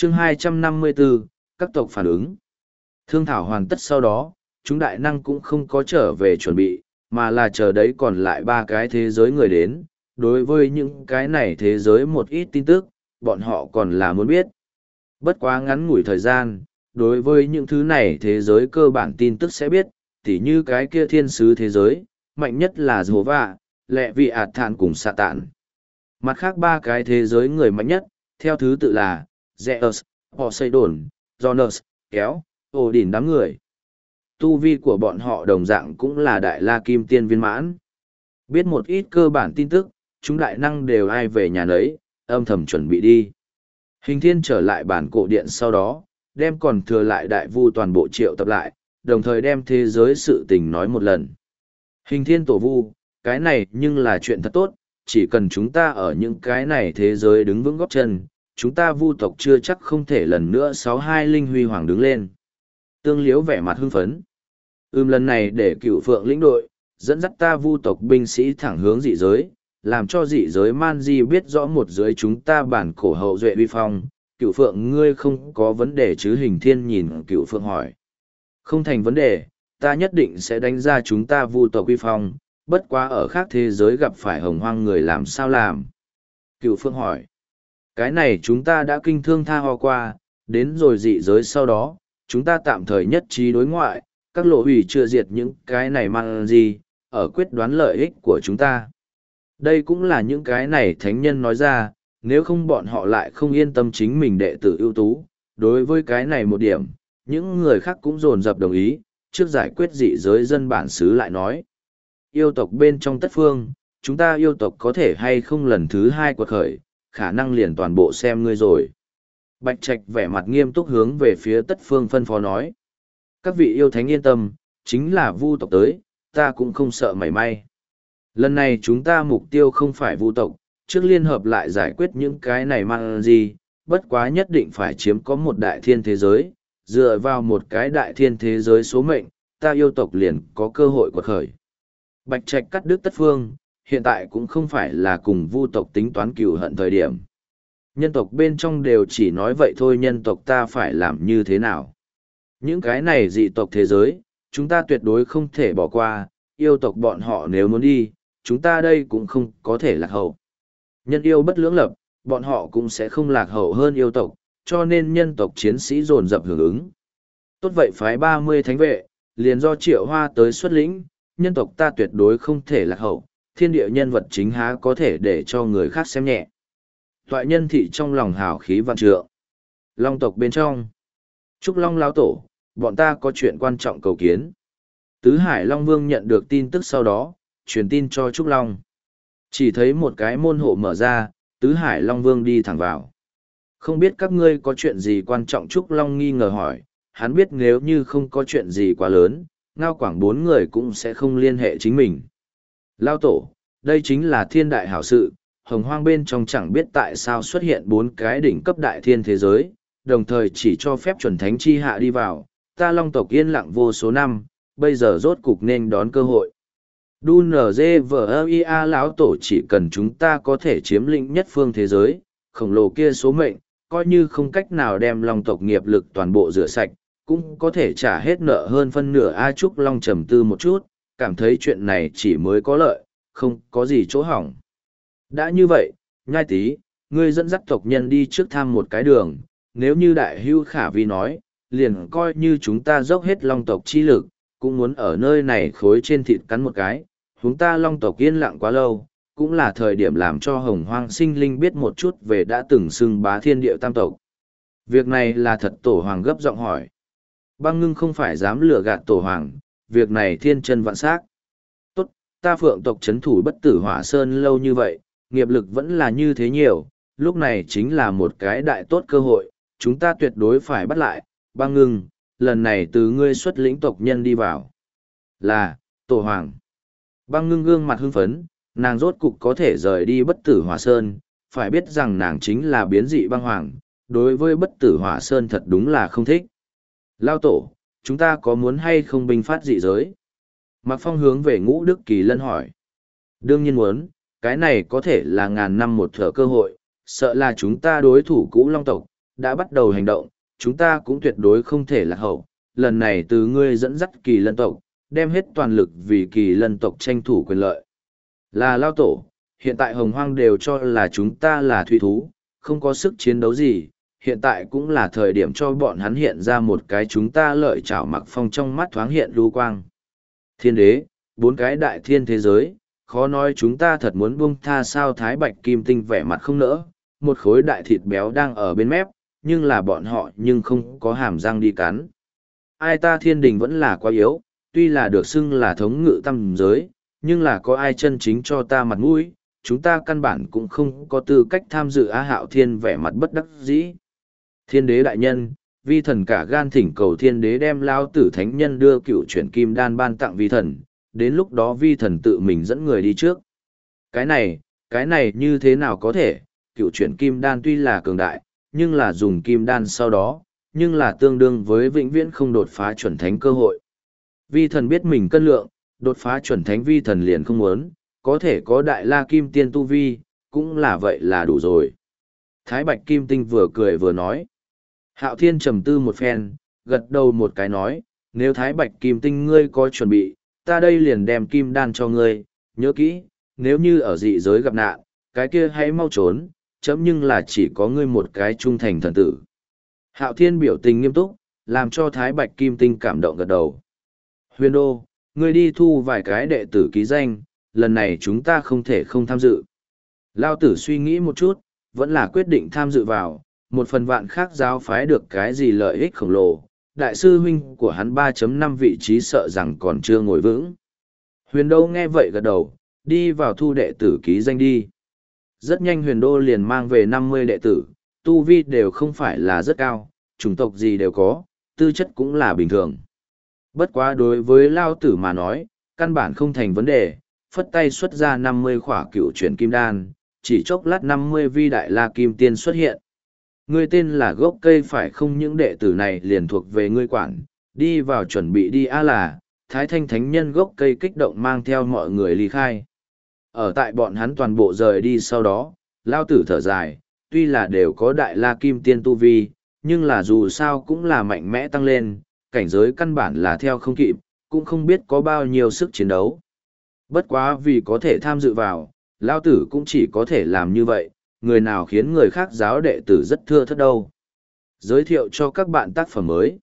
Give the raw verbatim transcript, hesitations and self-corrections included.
chương hai trăm năm mươi bốn, các tộc phản ứng. Thương thảo hoàn tất sau đó, chúng đại năng cũng không có trở về chuẩn bị, mà là chờ đấy còn lại ba cái thế giới người đến. Đối với những cái này thế giới một ít tin tức, bọn họ còn là muốn biết. Bất quá ngắn ngủi thời gian, đối với những thứ này thế giới cơ bản tin tức sẽ biết, tỉ như cái kia thiên sứ thế giới, mạnh nhất là Jehovah, lệ vị ạt thản cùng xạ tản. Mặt khác ba cái thế giới người mạnh nhất, theo thứ tự là Zeus, Poseidon, Jonas, Kéo, Odin đám người. Tu vi của bọn họ đồng dạng cũng là đại la kim tiên viên mãn. Biết một ít cơ bản tin tức, chúng đại năng đều ai về nhà nấy, âm thầm chuẩn bị đi. Hình thiên trở lại bản cổ điện sau đó, đem còn thừa lại đại vu toàn bộ triệu tập lại, đồng thời đem thế giới sự tình nói một lần. Hình thiên tổ vu, cái này nhưng là chuyện thật tốt, chỉ cần chúng ta ở những cái này thế giới đứng vững góp chân, chúng ta vu tộc chưa chắc không thể lần nữa sáu hai linh huy hoàng đứng lên. Tương Liễu vẻ mặt hưng phấn. Ưm lần này để cựu phượng lĩnh đội, dẫn dắt ta vu tộc binh sĩ thẳng hướng dị giới, làm cho dị giới man di biết rõ một dưới chúng ta bản cổ hậu duệ uy phong. Cựu phượng ngươi không có vấn đề chứ? Hình thiên nhìn cựu phượng hỏi. Không thành vấn đề, ta nhất định sẽ đánh ra chúng ta vu tộc uy phong, bất quá ở khác thế giới gặp phải hồng hoang người làm sao làm? Cựu phượng hỏi. Cái này chúng ta đã kinh thương tha ho qua, đến rồi dị giới sau đó, chúng ta tạm thời nhất trí đối ngoại, các lộ hủy chưa diệt những cái này mang gì, ở quyết đoán lợi ích của chúng ta. Đây cũng là những cái này thánh nhân nói ra, nếu không bọn họ lại không yên tâm chính mình đệ tử ưu tú. Đối với cái này một điểm, những người khác cũng dồn dập đồng ý, trước giải quyết dị giới dân bản xứ lại nói. Yêu tộc bên trong tất phương, chúng ta yêu tộc có thể hay không lần thứ hai quật khởi, khả năng liền toàn bộ xem ngươi rồi. Bạch Trạch vẻ mặt nghiêm túc hướng về phía tất phương phân phó nói. Các vị yêu thánh yên tâm, chính là vu tộc tới, ta cũng không sợ mảy may. Lần này chúng ta mục tiêu không phải vu tộc, trước liên hợp lại giải quyết những cái này mang gì, bất quá nhất định phải chiếm có một đại thiên thế giới, dựa vào một cái đại thiên thế giới số mệnh, ta yêu tộc liền có cơ hội quật khởi. Bạch Trạch cắt đứt tất phương, hiện tại cũng không phải là cùng vu tộc tính toán cừu hận thời điểm. Nhân tộc bên trong đều chỉ nói vậy thôi, nhân tộc ta phải làm như thế nào. Những cái này dị tộc thế giới, chúng ta tuyệt đối không thể bỏ qua, yêu tộc bọn họ nếu muốn đi, chúng ta đây cũng không có thể lạc hậu. Nhân yêu bất lưỡng lập, bọn họ cũng sẽ không lạc hậu hơn yêu tộc, cho nên nhân tộc chiến sĩ dồn dập hưởng ứng. Tốt vậy phái ba mươi thánh vệ, liền do Triệu Hoa tới xuất lĩnh, nhân tộc ta tuyệt đối không thể lạc hậu, thiên địa nhân vật chính há có thể để cho người khác xem nhẹ. Toại nhân thị trong lòng hào khí vạn trượng. Long tộc bên trong. Trúc Long lão tổ, bọn ta có chuyện quan trọng cầu kiến. Tứ Hải Long Vương nhận được tin tức sau đó, truyền tin cho Trúc Long. Chỉ thấy một cái môn hộ mở ra, Tứ Hải Long Vương đi thẳng vào. Không biết các ngươi có chuyện gì quan trọng? Trúc Long nghi ngờ hỏi, hắn biết nếu như không có chuyện gì quá lớn, Ngao Quảng bốn người cũng sẽ không liên hệ chính mình. Lao tổ, đây chính là thiên đại hảo sự, hồng hoang bên trong chẳng biết tại sao xuất hiện bốn cái đỉnh cấp đại thiên thế giới, đồng thời chỉ cho phép chuẩn thánh chi hạ đi vào, ta Long tộc yên lặng vô số năm, bây giờ rốt cục nên đón cơ hội. Đu nờ dê vờ ia lão tổ, chỉ cần chúng ta có thể chiếm lĩnh nhất phương thế giới, khổng lồ kia số mệnh, coi như không cách nào đem Long tộc nghiệp lực toàn bộ rửa sạch, cũng có thể trả hết nợ hơn phân nửa. A Trúc Long trầm tư một chút, cảm thấy chuyện này chỉ mới có lợi, không có gì chỗ hỏng. Đã như vậy, Nhai Tý, ngươi dẫn dắt tộc nhân đi trước thăm một cái đường, nếu như đại hưu khả vi nói, liền coi như chúng ta dốc hết Long tộc chi lực, cũng muốn ở nơi này khối trên thịt cắn một cái, chúng ta Long tộc yên lặng quá lâu, cũng là thời điểm làm cho hồng hoang sinh linh biết một chút về đã từng xưng bá thiên địa tam tộc. Việc này là thật? Tổ Hoàng gấp giọng hỏi. Băng Ngưng không phải dám lừa gạt Tổ Hoàng, việc này thiên chân vạn xác. Tốt, ta Phượng tộc chấn thủ Bất Tử Hỏa Sơn lâu như vậy, nghiệp lực vẫn là như thế nhiều, lúc này chính là một cái đại tốt cơ hội, chúng ta tuyệt đối phải bắt lại. Băng Ngưng, lần này từ ngươi xuất lĩnh tộc nhân đi vào. Là, Tổ Hoàng. Băng Ngưng gương mặt hưng phấn, nàng rốt cục có thể rời đi Bất Tử Hỏa Sơn, phải biết rằng nàng chính là biến dị băng hoàng, đối với Bất Tử Hỏa Sơn thật đúng là không thích. Lao tổ, chúng ta có muốn hay không binh phát dị giới? Mạc Phong hướng về Ngũ Đức Kỳ Lân hỏi. Đương nhiên muốn, cái này có thể là ngàn năm một thở cơ hội, sợ là chúng ta đối thủ cũ Long tộc, đã bắt đầu hành động, chúng ta cũng tuyệt đối không thể lạc hậu. Lần này từ ngươi dẫn dắt kỳ lân tộc, đem hết toàn lực vì kỳ lân tộc tranh thủ quyền lợi. Là Lao Tổ, hiện tại hồng hoang đều cho là chúng ta là thủy thú, không có sức chiến đấu gì, hiện tại cũng là thời điểm cho bọn hắn hiện ra một cái chúng ta lợi chảo mặc phong trong mắt thoáng hiện lưu quang. Thiên đế, bốn cái đại thiên thế giới, khó nói chúng ta thật muốn buông tha sao. Thái Bạch Kim Tinh vẻ mặt không nỡ, một khối đại thịt béo đang ở bên mép, nhưng là bọn họ nhưng không có hàm răng đi cắn. Ai ta thiên đình vẫn là quá yếu, tuy là được xưng là thống ngự tam giới, nhưng là có ai chân chính cho ta mặt mũi, chúng ta căn bản cũng không có tư cách tham dự. Á Hạo Thiên vẻ mặt bất đắc dĩ. Thiên đế đại nhân, vi thần cả gan thỉnh cầu thiên đế đem lao tử thánh nhân đưa cựu chuyển kim đan ban tặng vi thần, đến lúc đó vi thần tự mình dẫn người đi trước. Cái này, cái này như thế nào có thể, cựu chuyển kim đan tuy là cường đại, nhưng là dùng kim đan sau đó, nhưng là tương đương với vĩnh viễn không đột phá chuẩn thánh cơ hội. Vi thần biết mình cân lượng, đột phá chuẩn thánh vi thần liền không muốn, có thể có đại la kim tiên tu vi, cũng là vậy là đủ rồi. Thái Bạch Kim Tinh vừa cười vừa nói. Hạo Thiên trầm tư một phen, gật đầu một cái nói, nếu Thái Bạch Kim Tinh ngươi có chuẩn bị, ta đây liền đem kim đan cho ngươi, nhớ kỹ, nếu như ở dị giới gặp nạn, cái kia hãy mau trốn, chấm nhưng là chỉ có ngươi một cái trung thành thần tử. Hạo Thiên biểu tình nghiêm túc, làm cho Thái Bạch Kim Tinh cảm động gật đầu. Huyền Đô, ngươi đi thu vài cái đệ tử ký danh, lần này chúng ta không thể không tham dự. Lao tử suy nghĩ một chút, vẫn là quyết định tham dự vào, một phần vạn khác giáo phái được cái gì lợi ích khổng lồ, đại sư huynh của hắn ba chấm năm vị trí sợ rằng còn chưa ngồi vững. Huyền Đô nghe vậy gật đầu, đi vào thu đệ tử ký danh đi. Rất nhanh Huyền Đô liền mang về năm mươi đệ tử, tu vi đều không phải là rất cao, chủng tộc gì đều có, tư chất cũng là bình thường. Bất quá đối với Lao tử mà nói, căn bản không thành vấn đề, phất tay xuất ra năm mươi khỏa cựu chuyển kim đan, chỉ chốc lát năm mươi vi đại la kim tiên xuất hiện. Ngươi tên là gốc cây phải không, những đệ tử này liền thuộc về ngươi quản, đi vào chuẩn bị đi. A là, Thái Thanh Thánh Nhân gốc cây kích động mang theo mọi người ly khai. Ở tại bọn hắn toàn bộ rời đi sau đó, Lao tử thở dài, tuy là đều có đại la kim tiên tu vi, nhưng là dù sao cũng là mạnh mẽ tăng lên, cảnh giới căn bản là theo không kịp, cũng không biết có bao nhiêu sức chiến đấu. Bất quá vì có thể tham dự vào, Lao tử cũng chỉ có thể làm như vậy, người nào khiến người khác giáo đệ tử rất thưa thớt đâu. Giới thiệu cho các bạn tác phẩm mới.